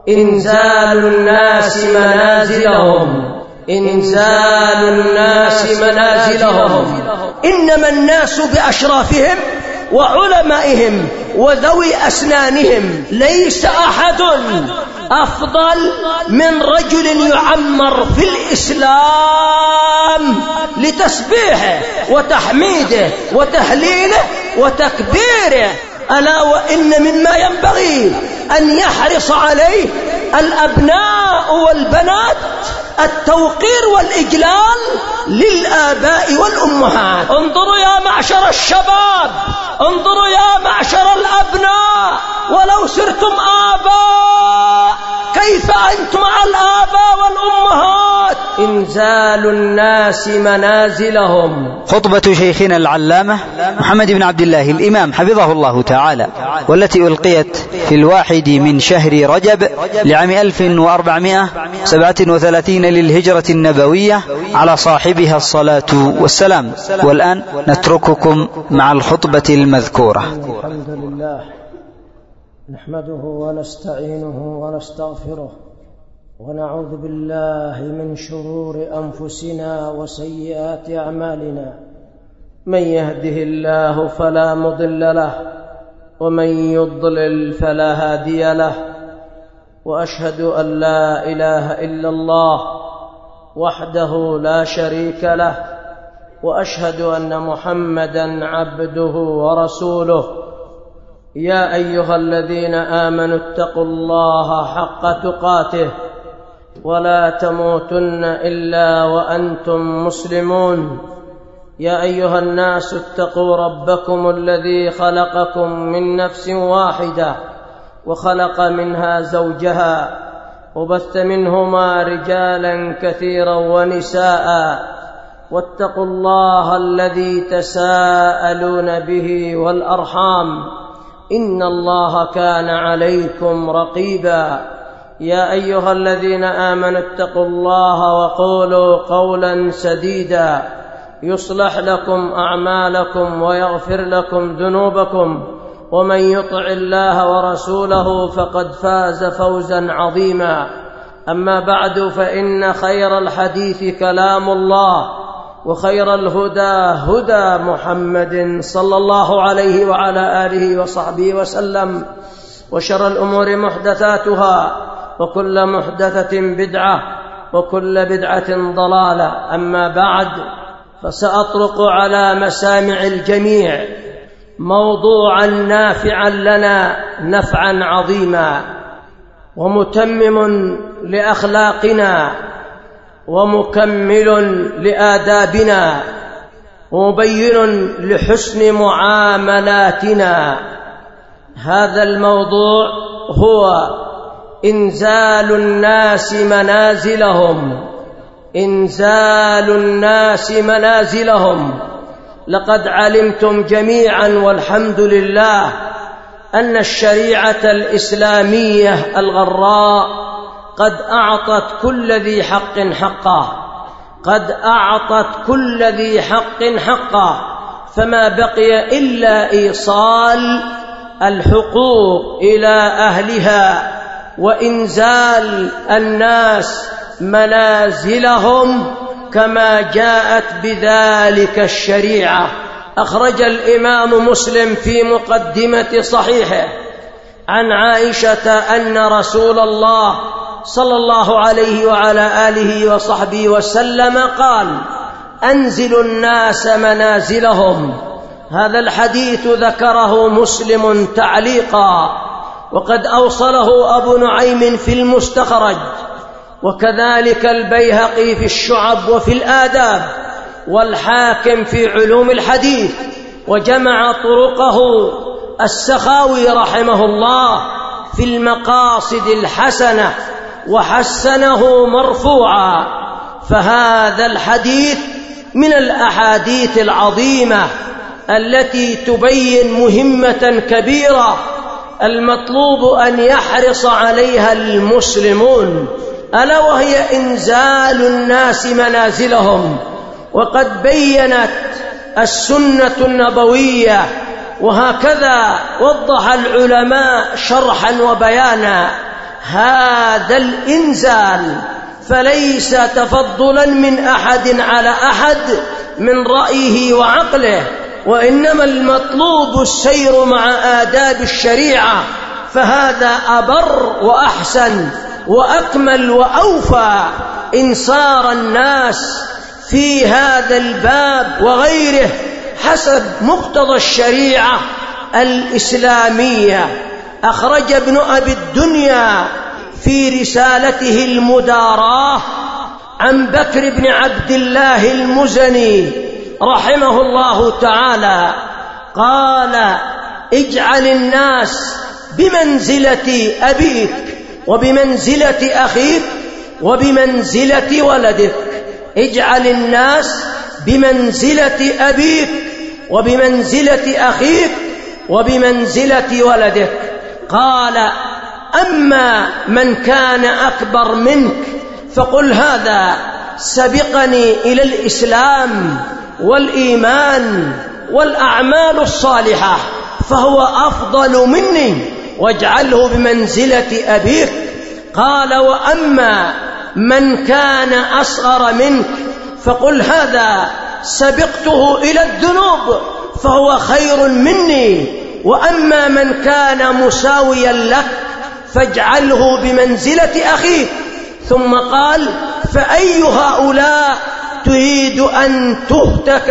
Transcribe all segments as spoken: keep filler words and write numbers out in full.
إنزال الناس منازلهم إنزال الناس منازلهم إنما الناس بأشرافهم وعلمائهم وذوي أسنانهم، ليس أحد أفضل من رجل يعمر في الإسلام لتسبيحه وتحميده وتهليله وتكبيره. ألا وإن مما ينبغي أن يحرص عليه الأبناء والبنات التوقير والإجلال للآباء والأمهات. انظروا يا معشر الشباب، انظروا يا معشر الأبناء، ولو سرتم آباء كيف أنتم مع الآباء والأمهات؟ إنزال الناس منازلهم. خطبة شيخنا العلامة محمد بن عبد الله الإمام حفظه الله تعالى، والتي ألقيت في الواحد من شهر رجب لعام ألف وأربعمائة وسبعة وثلاثين للهجرة النبوية على صاحبها الصلاة والسلام. والآن نترككم مع الخطبة المذكورة. الحمد لله نحمده ونستعينه ونستغفره ونعوذ بالله من شرور أنفسنا وسيئات أعمالنا. من يهده الله فلا مضل له ومن يضلل فلا هادي له، وأشهد أن لا إله إلا الله وحده لا شريك له، وأشهد أن محمدًا عبده ورسوله. يا أيها الذين آمنوا اتقوا الله حق تقاته ولا تموتن إلا وأنتم مسلمون. يا أيها الناس اتقوا ربكم الذي خلقكم من نفس واحدة وخلق منها زوجها وبث منهما رجالا كثيرا ونساء، واتقوا الله الذي تساءلون به والأرحام إن الله كان عليكم رقيبا. يا أيها الذين آمنوا اتقوا الله وقولوا قولا سديدا يصلح لكم أعمالكم ويغفر لكم ذنوبكم، ومن يطع الله ورسوله فقد فاز فوزا عظيما. أما بعد، فإن خير الحديث كلام الله، وخير الهدى هدى محمد صلى الله عليه وعلى آله وصحبه وسلم، وشر الأمور محدثاتها، وكل محدثة بدعة، وكل بدعة ضلالة. أما بعد، فسأطرق على مسامع الجميع موضوعا نافعا لنا نفعا عظيما، ومتمم لأخلاقنا، ومكمل لآدابنا، ومبين لحسن معاملاتنا. هذا الموضوع هو إنزال الناس منازلهم إنزال الناس منازلهم. لقد علمتم جميعا والحمد لله أن الشريعة الإسلامية الغراء قد أعطت كل ذي حق حقه قد أعطت كل ذي حق حقه فما بقي إلا إيصال الحقوق إلى أهلها وإنزال الناس منازلهم كما جاءت بذلك الشريعة. أخرج الإمام مسلم في مقدمة صحيحه عن عائشة أن رسول الله صلى الله عليه وعلى آله وصحبه وسلم قال: أنزلوا الناس منازلهم. هذا الحديث ذكره مسلم تعليقا، وقد أوصله أبو نعيم في المستخرج، وكذلك البيهقي في الشعب وفي الآداب، والحاكم في علوم الحديث، وجمع طرقه السخاوي رحمه الله في المقاصد الحسنة وحسنه مرفوعا. فهذا الحديث من الأحاديث العظيمة التي تبين مهمة كبيرة المطلوب أن يحرص عليها المسلمون، ألا وهي إنزال الناس منازلهم. وقد بينت السنة النبوية، وهكذا وضح العلماء شرحا وبيانا هذا الإنزال، فليس تفضلا من أحد على أحد من رأيه وعقله، وإنما المطلوب السير مع آداب الشريعة، فهذا أبر وأحسن وأكمل وأوفى إن صار الناس في هذا الباب وغيره حسب مقتضى الشريعة الإسلامية. أخرج ابن أبي الدنيا في رسالته المداراة عن بكر بن عبد الله المزني رحمه الله تعالى قال: اجعل الناس بمنزلة أبيك وبمنزلة أخيك وبمنزلة ولدك. اجعل الناس بمنزلة أبيك وبمنزلة أخيك وبمنزلة ولدك. قال: أما من كان أكبر منك فقل هذا سبقني إلى الإسلام والإيمان والأعمال الصالحة فهو أفضل مني، واجعله بمنزلة أبيك. قال: وأما من كان أصغر منك فقل هذا سبقته إلى الذنوب فهو خير مني، وأما من كان مساويا لك فاجعله بمنزلة أخيك. ثم قال: فأي هؤلاء تريد أن تهتك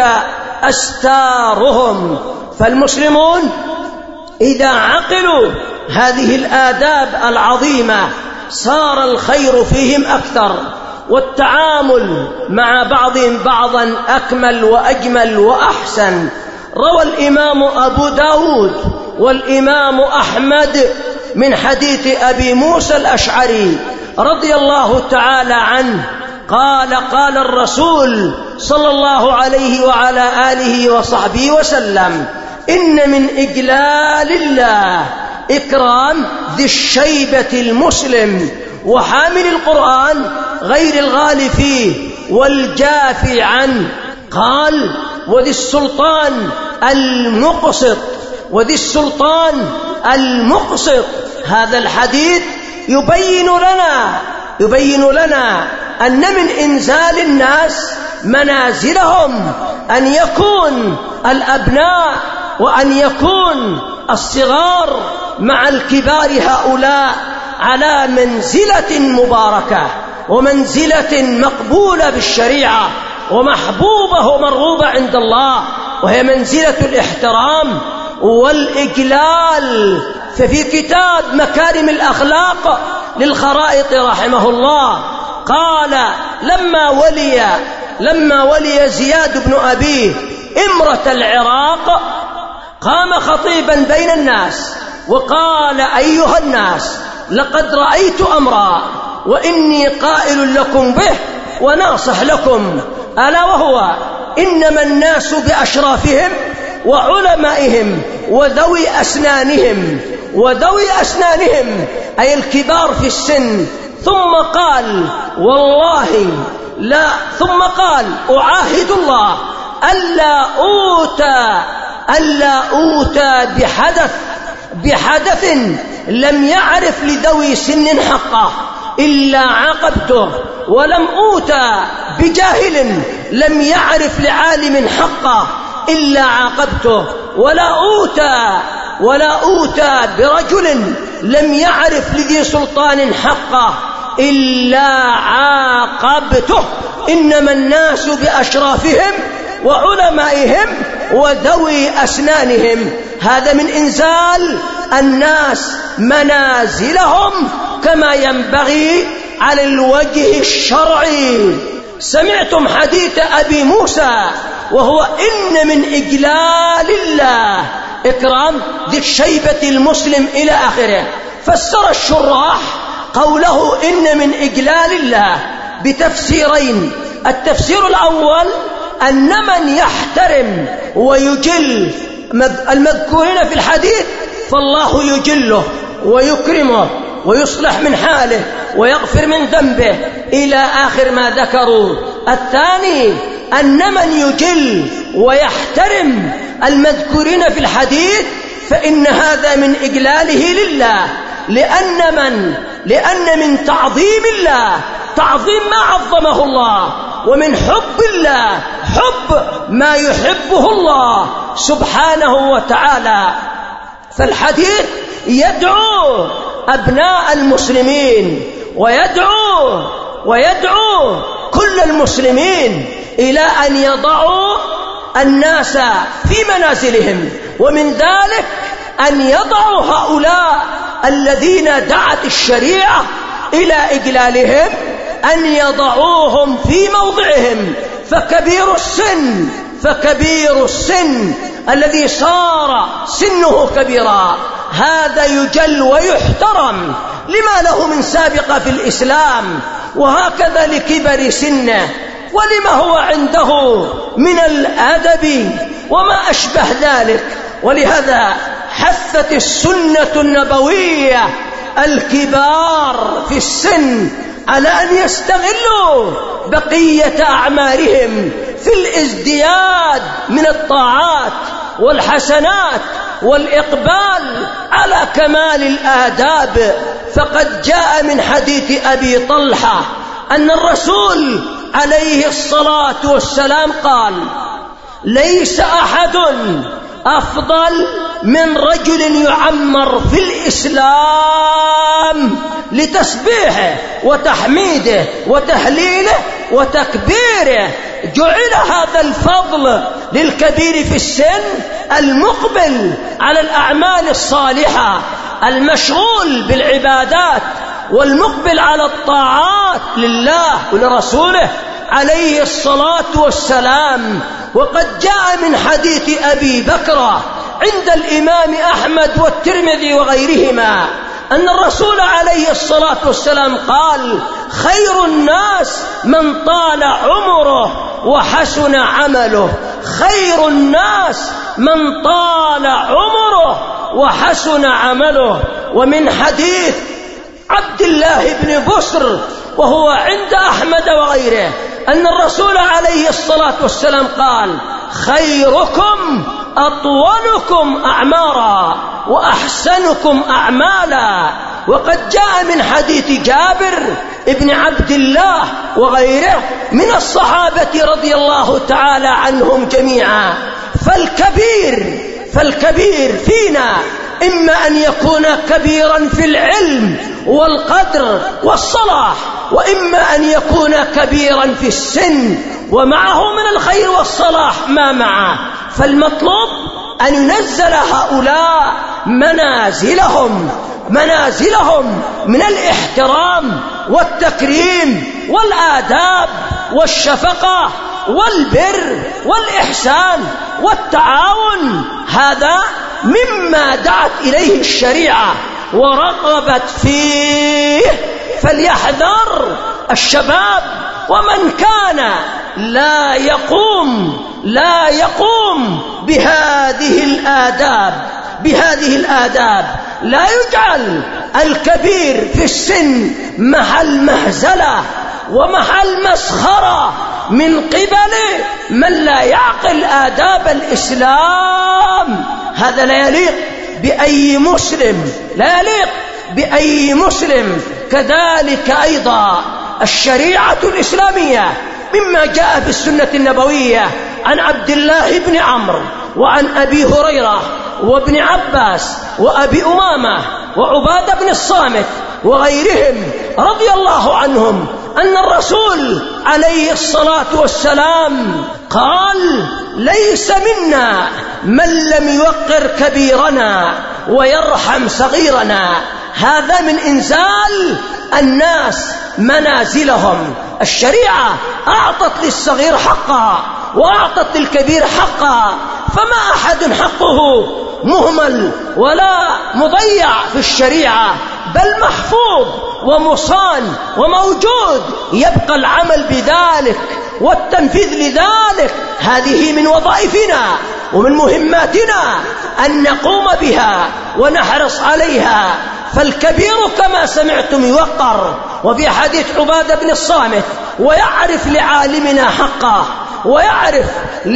أستارهم؟ فالمسلمون إذا عقلوا هذه الآداب العظيمة صار الخير فيهم أكثر، والتعامل مع بعضهم بعضا أكمل وأجمل وأحسن. روى الإمام أبو داود والإمام أحمد من حديث أبي موسى الأشعري رضي الله تعالى عنه قال: قال الرسول صلى الله عليه وعلى آله وصحبه وسلم: إن من إجلال الله إكرام ذي الشيبة المسلم وحامل القرآن غير الغال فيه والجافي عنه. قال: وذي السلطان المقسط وذي السلطان المقسط. هذا الحديث يبين لنا يبين لنا أن من إنزال الناس منازلهم أن يكون الأبناء وأن يكون الصغار مع الكبار هؤلاء على منزلة مباركة ومنزلة مقبولة بالشريعة ومحبوبة ومرغوبة عند الله، وهي منزلة الاحترام والإجلال. ففي كتاب مكارم الأخلاق للخرائط رحمه الله قال: لما ولي لما ولي زياد بن أبيه إمرة العراق قام خطيبا بين الناس وقال: أيها الناس، لقد رأيت أمرا وإني قائل لكم به وناصح لكم، ألا وهو إنما الناس بأشرافهم وعلمائهم وذوي أسنانهم وذوي أسنانهم أي الكبار في السن. ثم قال: والله لا ثم قال: أعاهد الله ألا أوتى ألا أوتى بحدث بحدث لم يعرف لذوي سن حقه إلا عاقبته، ولم أوتى بجاهل لم يعرف لعالم حقه إلا عاقبته، ولا أوتى ولا أوتى برجل لم يعرف لذي سلطان حقه إلا عاقبته. إنما الناس بأشرافهم وعلمائهم وذوي أسنانهم. هذا من إنزال الناس منازلهم كما ينبغي على الوجه الشرعي. سمعتم حديث أبي موسى وهو إن من إجلال الله إكرام ذي الشيبة المسلم إلى آخره. فسر الشراح قوله إن من إجلال الله بتفسيرين: التفسير الأول أن من يحترم ويجل المذكورين في الحديث فالله يجله ويكرمه ويصلح من حاله ويغفر من ذنبه إلى آخر ما ذكروا. الثاني أن من يجل ويحترم المذكورين في الحديث فإن هذا من إجلاله لله، لأن من لأن من تعظيم الله تعظيم ما عظمه الله، ومن حب الله حب ما يحبه الله سبحانه وتعالى. فالحديث يدعو أبناء المسلمين ويدعو ويدعو كل المسلمين إلى أن يضعوا الناس في منازلهم، ومن ذلك أن يضعوا هؤلاء الذين دعت الشريعة إلى إجلالهم أن يضعوهم في موضعهم. فكبير السن فكبير السن الذي صار سنه كبيرا هذا يجل ويحترم لما له من سابقة في الإسلام، وهكذا لكبر سنه ولما هو عنده من الأدب وما أشبه ذلك. ولهذا حثت السنة النبوية الكبار في السن على أن يستغلوا بقية أعمارهم في الازدياد من الطاعات والحسنات والإقبال على كمال الآداب. فقد جاء من حديث أبي طلحة أن الرسول عليه الصلاة والسلام قال: ليس أحد أفضل من رجل يعمر في الإسلام لتسبيحه وتحميده وتهليله وتكبيره. جعل هذا الفضل للكبير في السن المقبل على الأعمال الصالحة المشغول بالعبادات والمقبل على الطاعات لله ولرسوله عليه الصلاة والسلام. وقد جاء من حديث أبي بكر عند الإمام أحمد والترمذي وغيرهما أن الرسول عليه الصلاة والسلام قال: خير الناس من طال عمره وحسن عمله. خير الناس من طال عمره وحسن عمله. ومن حديث عبد الله بن بسر وهو عند أحمد وغيره أن الرسول عليه الصلاة والسلام قال: خيركم أطولكم أعمارا وأحسنكم أعمالا. وقد جاء من حديث جابر ابن عبد الله وغيره من الصحابة رضي الله تعالى عنهم جميعا. فالكبير فالكبير فينا إما أن يكون كبيرا في العلم والقدر والصلاح، وإما أن يكون كبيرا في السن ومعه من الخير والصلاح ما معه. فالمطلوب أن ينزل هؤلاء منازلهم منازلهم من الاحترام والتكريم والآداب والشفقة والبر والإحسان والتعاون. هذا مما دعت إليه الشريعة ورغبت فيه. فليحذر الشباب ومن كان لا يقوم لا يقوم بهذه الآداب بهذه الآداب. لا يجعل الكبير في السن محل مهزلة ومحل مسخرة من قبل من لا يعقل آداب الإسلام. هذا لا يليق بأي مسلم لا يليق بأي مسلم. كذلك أيضا الشريعة الإسلامية مما جاء في السنة النبوية عن عبد الله بن عمرو وعن أبي هريرة وابن عباس وأبي أمامة وعبادة بن الصامت وغيرهم رضي الله عنهم أن الرسول عليه الصلاة والسلام قال: ليس منا من لم يوقر كبيرنا ويرحم صغيرنا. هذا من إنزال الناس منازلهم. الشريعة أعطت للصغير حقا وأعطت للكبير حقا، فما أحد حقه مهمل ولا مضيع في الشريعة، بل محفوظ ومصان وموجود. يبقى العمل بذلك والتنفيذ لذلك. هذه من وظائفنا ومن مهماتنا أن نقوم بها ونحرص عليها. فالكبير كما سمعتم يوقر. وفي حديث عبادة بن الصامت: ويعرف لعالمنا حقه ويعرف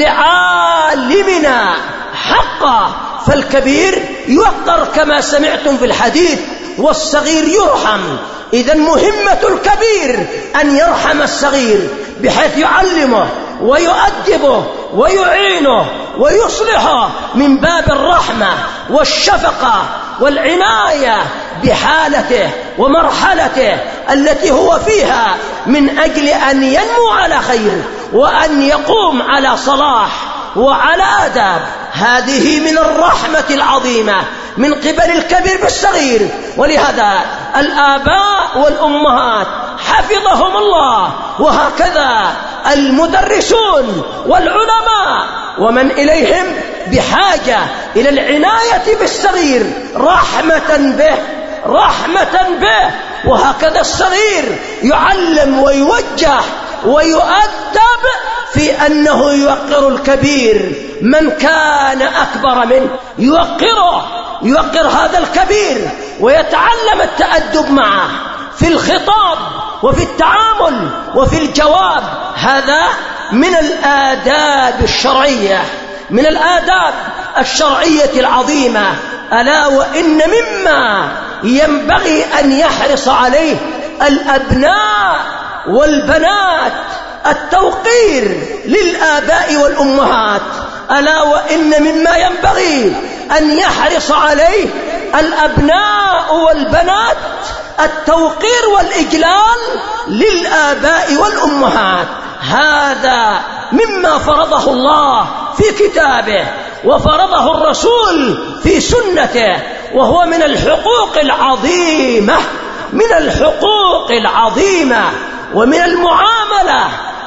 لعالمنا حقه. فالكبير يوقر كما سمعتم في الحديث، والصغير يرحم. إذن مهمة الكبير أن يرحم الصغير بحيث يعلمه ويؤدبه ويعينه ويصلحه من باب الرحمة والشفقة والعناية بحالته ومرحلته التي هو فيها من أجل أن ينمو على خير وأن يقوم على صلاح وعلى آداب. هذه من الرحمة العظيمة من قبل الكبير بالصغير. ولهذا الآباء والأمهات حفظهم الله وهكذا المدرسون والعلماء ومن إليهم بحاجة إلى العناية بالصغير رحمة به رحمة به. وهكذا الصغير يعلم ويوجه ويؤدب في أنه يوقر الكبير من كان أكبر منه، يوقره يوقر هذا الكبير ويتعلم التأدب معه في الخطاب وفي التعامل وفي الجواب. هذا من الآداب الشرعية من الآداب الشرعية العظيمة. ألا وإن مما ينبغي أن يحرص عليه الأبناء والبنات التوقير للآباء والأمهات. ألا وإن مما ينبغي أن يحرص عليه الأبناء والبنات التوقير والإجلال للآباء والأمهات. هذا مما فرضه الله في كتابه وفرضه الرسول في سنته، وهو من الحقوق العظيمة من الحقوق العظيمة ومن المعاملة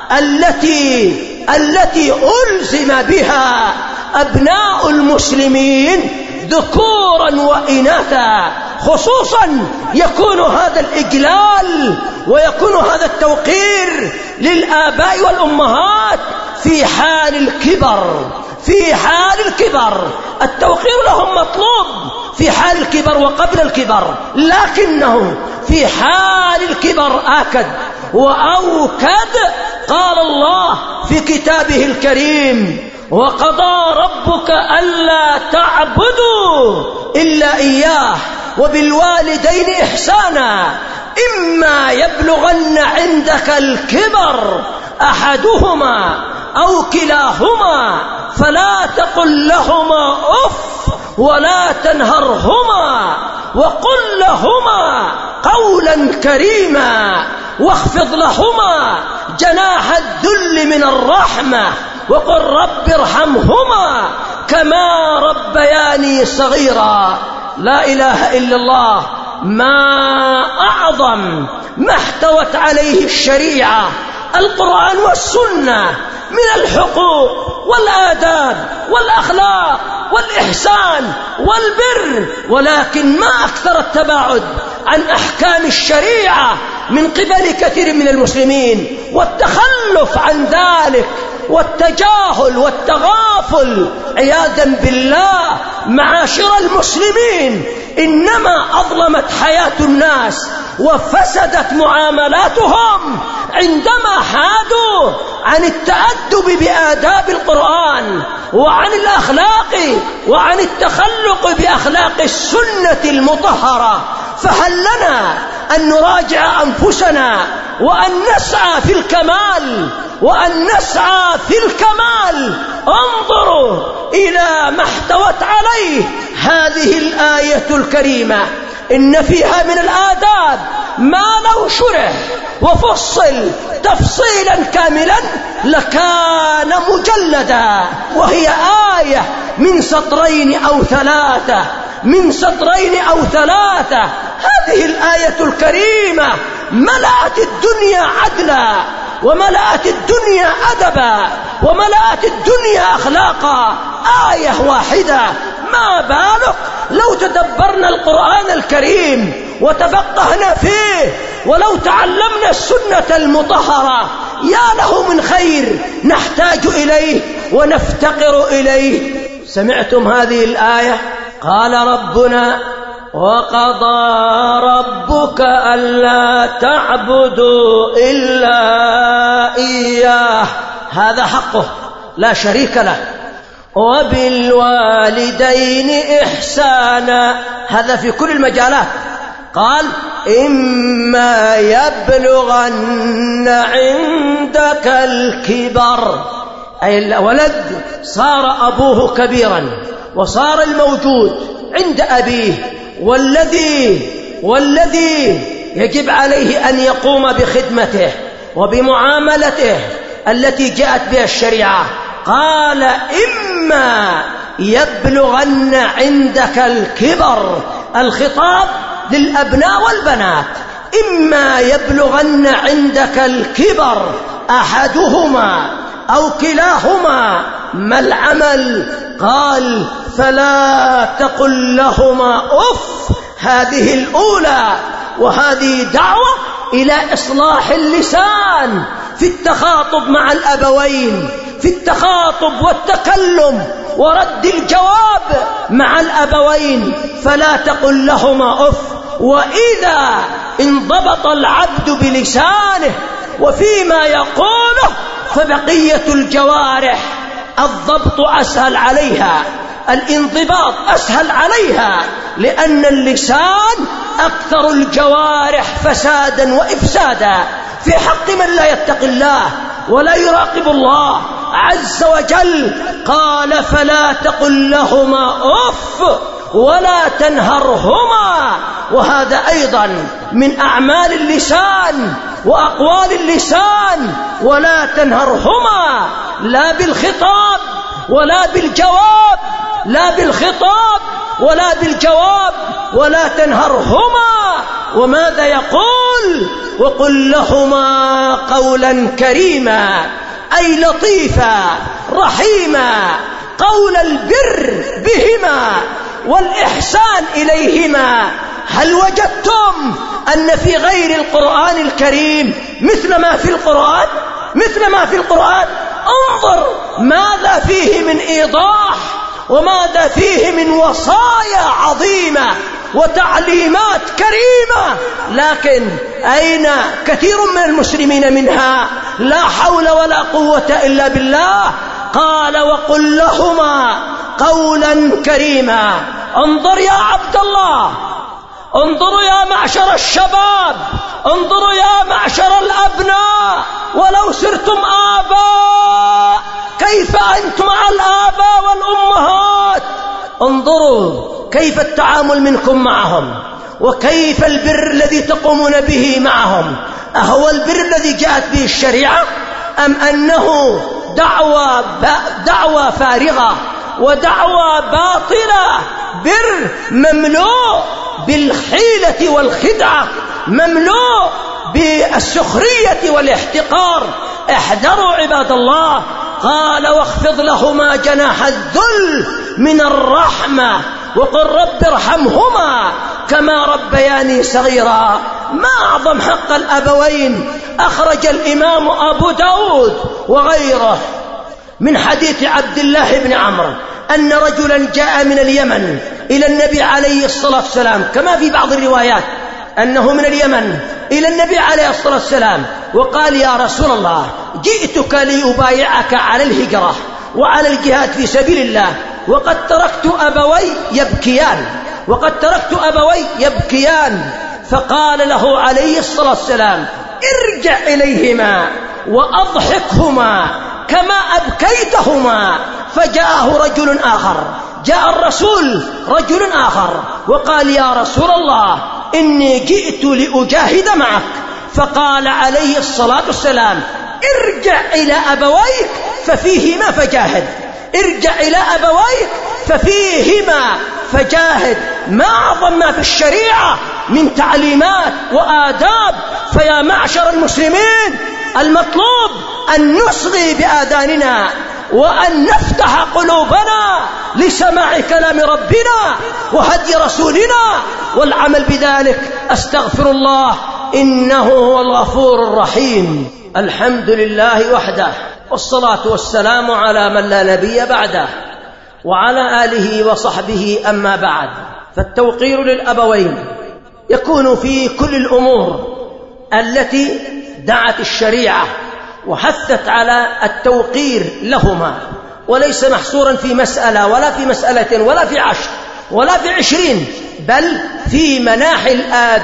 التي التي ألزم بها أبناء المسلمين ذكورا وإناثا. خصوصا يكون هذا الإجلال ويكون هذا التوقير للآباء والأمهات في حال الكبر في حال الكبر. التوقير لهم مطلوب في حال الكبر وقبل الكبر، لكنه في حال الكبر آكد وأوكد. قال الله في كتابه الكريم: وقضى ربك ألا تعبدوا إلا إياه وبالوالدين إحسانا إما يبلغن عندك الكبر أحدهما أو كلاهما فلا تقل لهما أف ولا تنهرهما وقل لهما قولا كريما واخفض لهما جناح الذل من الرحمة وقل رب ارحمهما كما ربياني صغيرا. لا إله إلا الله. ما أعظم ما احتوت عليه الشريعة القرآن والسنة من الحقوق والآداب والأخلاق والإحسان والبر، ولكن ما أكثر التباعد عن أحكام الشريعة من قبل كثير من المسلمين والتخلف عن ذلك والتجاهل والتغافل عياذا بالله. معاشر المسلمين، إنما أظلمت حياة الناس وفسدت معاملاتهم عندما حادوا عن التأدب بآداب القرآن وعن الأخلاق وعن التخلق بأخلاق السنة المطهرة. فهل لنا أن نراجع أنفسنا وأن نسعى في الكمال وأن نسعى في الكمال. انظروا إلى ما احتوت عليه هذه الآية الكريمة، إن فيها من الآداب ما لو شرح وفصل تفصيلا كاملا لكان مجلدا، وهي آية من سطرين أو ثلاثة من سطرين أو ثلاثة. هذه الآية الكريمة ملأت الدنيا عدلا وملأت الدنيا أدبا وملأت الدنيا أخلاقا. آية واحدة، ما بالك لو تدبرنا القرآن الكريم وتفقهنا فيه ولو تعلمنا السنة المطهرة، يا له من خير نحتاج إليه ونفتقر إليه. سمعتم هذه الآية؟ قال ربنا: وقضى ربك ألا تعبدوا إلا إياه. هذا حقه لا شريك له. وبالوالدين إحسانا، هذا في كل المجالات، قال إما يبلغن عندك الكبر، أي الولد صار أبوه كبيرا وصار الموجود عند أبيه، والذي والذي يجب عليه أن يقوم بخدمته وبمعاملته التي جاءت بها الشريعة. قال إما يبلغن عندك الكبر، الخطاب للأبناء والبنات، إما يبلغن عندك الكبر أحدهما أو كلاهما، ما العمل؟ قال فلا تقل لهما أف. هذه الأولى، وهذه دعوة إلى إصلاح اللسان في التخاطب مع الأبوين، في التخاطب والتكلم ورد الجواب مع الأبوين. فلا تقل لهما أف. وإذا انضبط العبد بلسانه وفيما يقوله فبقية الجوارح الضبط أسهل عليها، الانضباط أسهل عليها، لأن اللسان أكثر الجوارح فسادا وإفسادا في حق من لا يتقي الله ولا يراقب الله عز وجل. قال فلا تقل لهما أف ولا تنهرهما. وهذا أيضا من أعمال اللسان وأقوال اللسان. ولا تنهرهما، لا بالخطاب ولا بالجواب، لا بالخطاب ولا بالجواب، ولا تنهرهما. وماذا يقول؟ وقل لهما قولا كريما، أي لطيفا رحيما، قول البر بهما والإحسان إليهما. هل وجدتم أن في غير القرآن الكريم مثل ما في القرآن؟ مثل ما في القرآن. انظر ماذا فيه من إيضاح وماذا فيه من وصايا عظيمة وتعليمات كريمة، لكن أين كثير من المسلمين منها؟ لا حول ولا قوة إلا بالله. قال وقل لهما قولا كريما. انظر يا عبد الله، انظروا يا معشر الشباب، انظروا يا معشر الأبناء، ولو سرتم آباء كيف أنتم مع الآباء والأمهات. انظروا كيف التعامل منكم معهم، وكيف البر الذي تقومون به معهم. أهو البر الذي جاءت به الشريعة، أم أنه دعوة, دعوة فارغة ودعوة باطلة؟ بر مملوء بالحيلة والخدعة، مملوء بالسخرية والاحتقار. احذروا عباد الله. قال واخفض لهما جناح الذل من الرحمة وقل رب ارحمهما كما ربياني صغيرا. ما أعظم حق الأبوين. أخرج الإمام أبو داود وغيره من حديث عبد الله بن عمرو أن رجلا جاء من اليمن إلى النبي عليه الصلاة والسلام، كما في بعض الروايات أنه من اليمن إلى النبي عليه الصلاة والسلام، وقال يا رسول الله جئتك لأبايعك على الهجرة وعلى الجهاد في سبيل الله، وقد تركت أبوي يبكيان وقد تركت أبوي يبكيان. فقال له عليه الصلاة والسلام ارجع إليهما وأضحكهما كما أبكيتهما. فجاءه رجل آخر، جاء الرسول رجل آخر وقال يا رسول الله إني جئت لأجاهد معك. فقال عليه الصلاة والسلام ارجع إلى أبويك ففيهما فجاهد، ارجع إلى أبويك ففيهما فجاهد. ما أعظم ما في الشريعة من تعليمات وآداب. فيا معشر المسلمين، المطلوب أن نصغي بآذاننا وأن نفتح قلوبنا لسماع كلام ربنا وهدي رسولنا والعمل بذلك. أستغفر الله إنه هو الغفور الرحيم. الحمد لله وحده، والصلاة والسلام على من لا نبي بعده وعلى آله وصحبه. أما بعد، فالتوقير للأبوين يكون في كل الأمور التي دعت الشريعة وحثت على التوقير لهما، وليس محصورا في مسألة ولا في مسألة ولا في عشر ولا في عشرين، بل في مناحي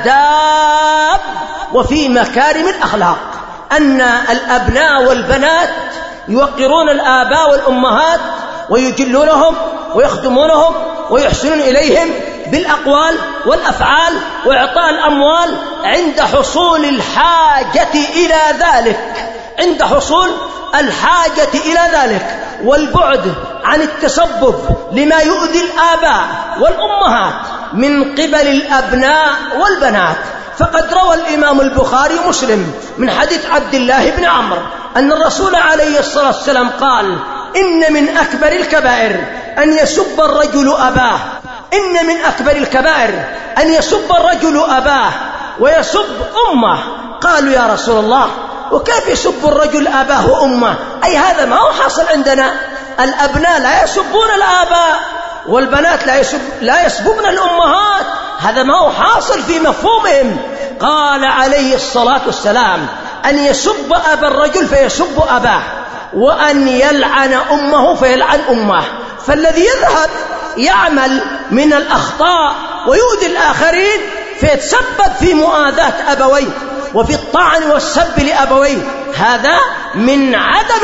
الآداب وفي مكارم الأخلاق، أن الأبناء والبنات يوقرون الآباء والأمهات ويجلونهم ويخدمونهم ويحسنون إليهم بالأقوال والأفعال وإعطاء الأموال عند حصول الحاجة إلى ذلك، عند حصول الحاجة إلى ذلك، والبعد عن التسبب لما يؤذي الآباء والأمهات من قبل الأبناء والبنات. فقد روى الإمام البخاري ومسلم من حديث عبد الله بن عمرو أن الرسول عليه الصلاة والسلام قال: إن من أكبر الكبائر أن يسب الرجل أباه، إن من أكبر الكبائر أن يسب الرجل أباه ويسب أمه. قالوا: يا رسول الله، وكيف يسب الرجل أباه وأمه؟ أي هذا ما هو حاصل عندنا، الأبناء لا يسبون الآباء والبنات لا, يسب لا يسبون الأمهات، هذا ما هو حاصل في مفهومهم. قال عليه الصلاة والسلام: أن يسب أبا الرجل فيسب أباه، وأن يلعن أمه فيلعن أمه. فالذي يذهب يعمل من الأخطاء ويؤذي الآخرين فيتسبب في مؤاذاة أبويه وفي الطعن والسب لأبويه، هذا من عدم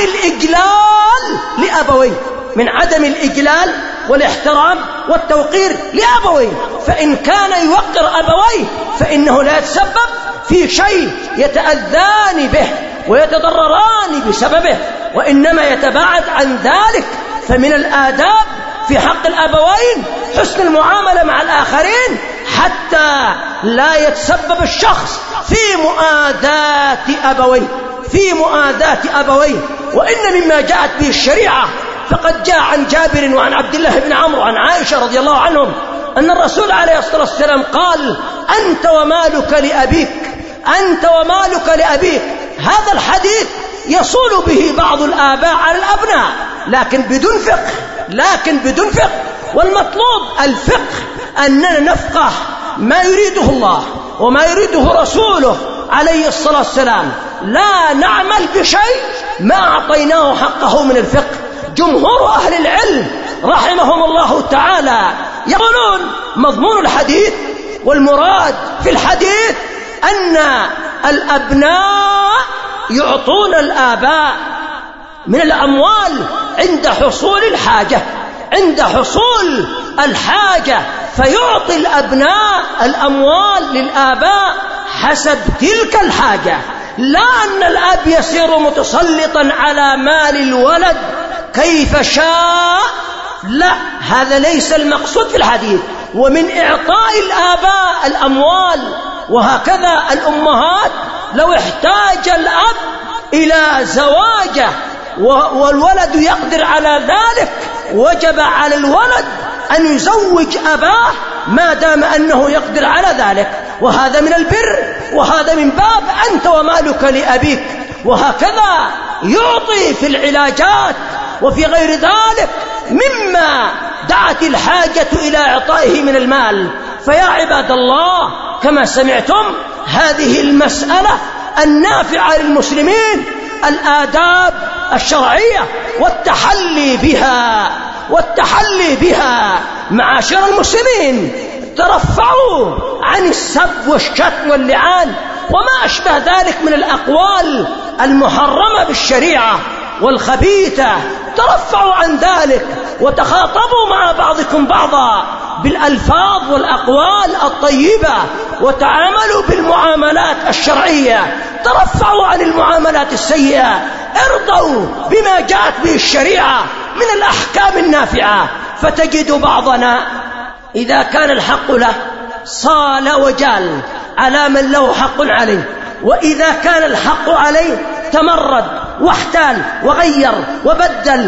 الإجلال لأبويه، من عدم الإجلال والاحترام والتوقير لأبويه. فإن كان يوقر أبويه فإنه لا يتسبب في شيء يتأذان به ويتضرران بسببه، وإنما يتباعد عن ذلك. فمن الآداب في حق الأبوين حسن المعاملة مع الآخرين حتى لا يتسبب الشخص في مؤاذاة أبويه في مؤاذاة أبويه. وإن مما جاءت به الشريعة فقد جاء عن جابر وعن عبد الله بن عمرو وعن عائشة رضي الله عنهم أن الرسول عليه الصلاة والسلام قال: أنت ومالك لأبيك، أنت ومالك لأبيك. هذا الحديث يصول به بعض الآباء على الأبناء، لكن بدون فقه لكن بدون فقه والمطلوب الفقه، أننا نفقه ما يريده الله وما يريده رسوله عليه الصلاة والسلام، لا نعمل بشيء ما أعطيناه حقه من الفقه. جمهور أهل العلم رحمهم الله تعالى يقولون مضمون الحديث والمراد في الحديث أن الأبناء يعطون الآباء من الأموال عند حصول الحاجة عند حصول الحاجة فيعطي الأبناء الأموال للآباء حسب تلك الحاجة، لا أن الأب يصير متسلطا على مال الولد كيف شاء، لا، هذا ليس المقصود في الحديث. ومن إعطاء الآباء الأموال وهكذا الأمهات، لو احتاج الأب إلى زواجه والولد يقدر على ذلك وجب على الولد أن يزوج أباه ما دام أنه يقدر على ذلك، وهذا من البر، وهذا من باب أنت ومالك لأبيك. وهكذا يعطي في العلاجات وفي غير ذلك مما دعت الحاجة إلى إعطائه من المال. فيا عباد الله، كما سمعتم هذه المسألة النافعة للمسلمين، الآداب الشرعية والتحلي بها والتحلي بها معاشر المسلمين، ترفعوا عن السب والشتم واللعان وما أشبه ذلك من الأقوال المحرمة بالشريعة والخبيثة، ترفعوا عن ذلك وتخاطبوا مع بعضكم بعضا بالألفاظ والأقوال الطيبة، وتعاملوا بالمعاملات الشرعية، ترفعوا عن المعاملات السيئة، ارضوا بما جاءت به الشريعة من الأحكام النافعة. فتجد بعضنا إذا كان الحق له صال وجال على من له حق عليه، وإذا كان الحق عليه تمرد واحتال وغير وبدل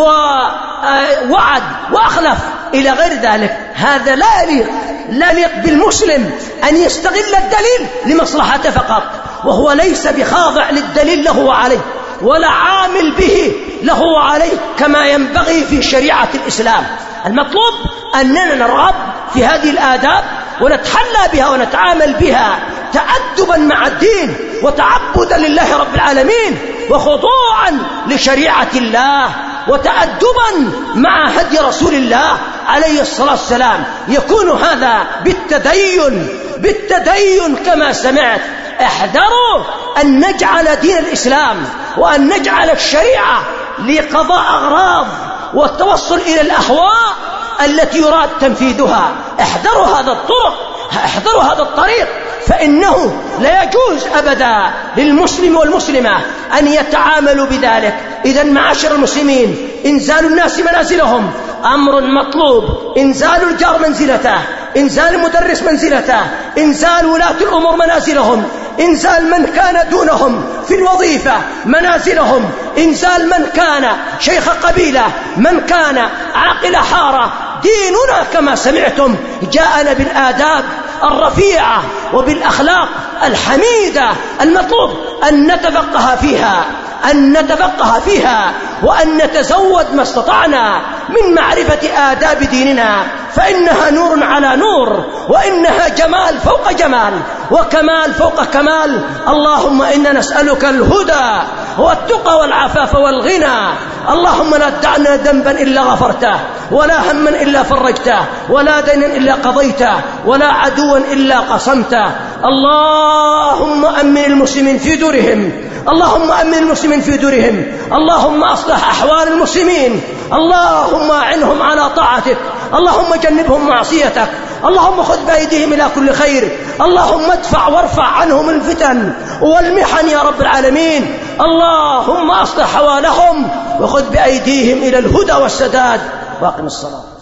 ووعد وأخلف إلى غير ذلك. هذا لا يليق لا يليق بالمسلم أن يستغل الدليل لمصلحته فقط، وهو ليس بخاضع للدليل له وعليه ولا عامل به له وعليه كما ينبغي في شريعة الإسلام. المطلوب أننا نرغب في هذه الآداب ونتحلى بها ونتعامل بها تأدبا مع الدين وتعبدا لله رب العالمين وخضوعا لشريعة الله وتأدبا مع هدي رسول الله عليه الصلاة والسلام. يكون هذا بالتدين بالتدين كما سمعت. احذروا أن نجعل دين الإسلام وأن نجعل الشريعة لقضاء أغراض والتوصل إلى الأهواء التي يراد تنفيذها. احذروا هذا الطرق احذروا هذا الطريق، فإنه لا يجوز أبدا للمسلم والمسلمة أن يتعاملوا بذلك. إذن معاشر المسلمين، إنزال الناس منازلهم أمر مطلوب، إنزال الجار منزلته، إنزال المدرس منزلته، إنزال ولاة الأمور منازلهم، إنزال من كان دونهم في الوظيفة منازلهم، إنزال من كان شيخ قبيلة، من كان عاقل حارة. ديننا كما سمعتم جاءنا بالآداب الرفيعة وبالأخلاق الحميدة. المطلوب أن نتفقه فيها أن نتفقه فيها وأن نتزود ما استطعنا من معرفة آداب ديننا، فإنها نور على نور، وإنها جمال فوق جمال، وكمال فوق كمال. اللهم إنا نسألك الهدى والتقى والعفاف والغنى. اللهم لا تدع لنا ذنبا إلا غفرته، ولا هما إلا فرجته، ولا دينا إلا قضيته، ولا عدوا إلا قصمته. اللهم أمن المسلمين في دورهم اللهم أمن المسلمين في دورهم اللهم أصلح أحوال المسلمين. اللهم أعنهم على طاعتك، اللهم جنبهم معصيتك، اللهم خذ بأيديهم إلى كل خير، اللهم ادفع وارفع عنهم الفتن والمحن يا رب العالمين. اللهم أصلح حوالهم وخذ بأيديهم إلى الهدى والسداد. واقم الصلاة.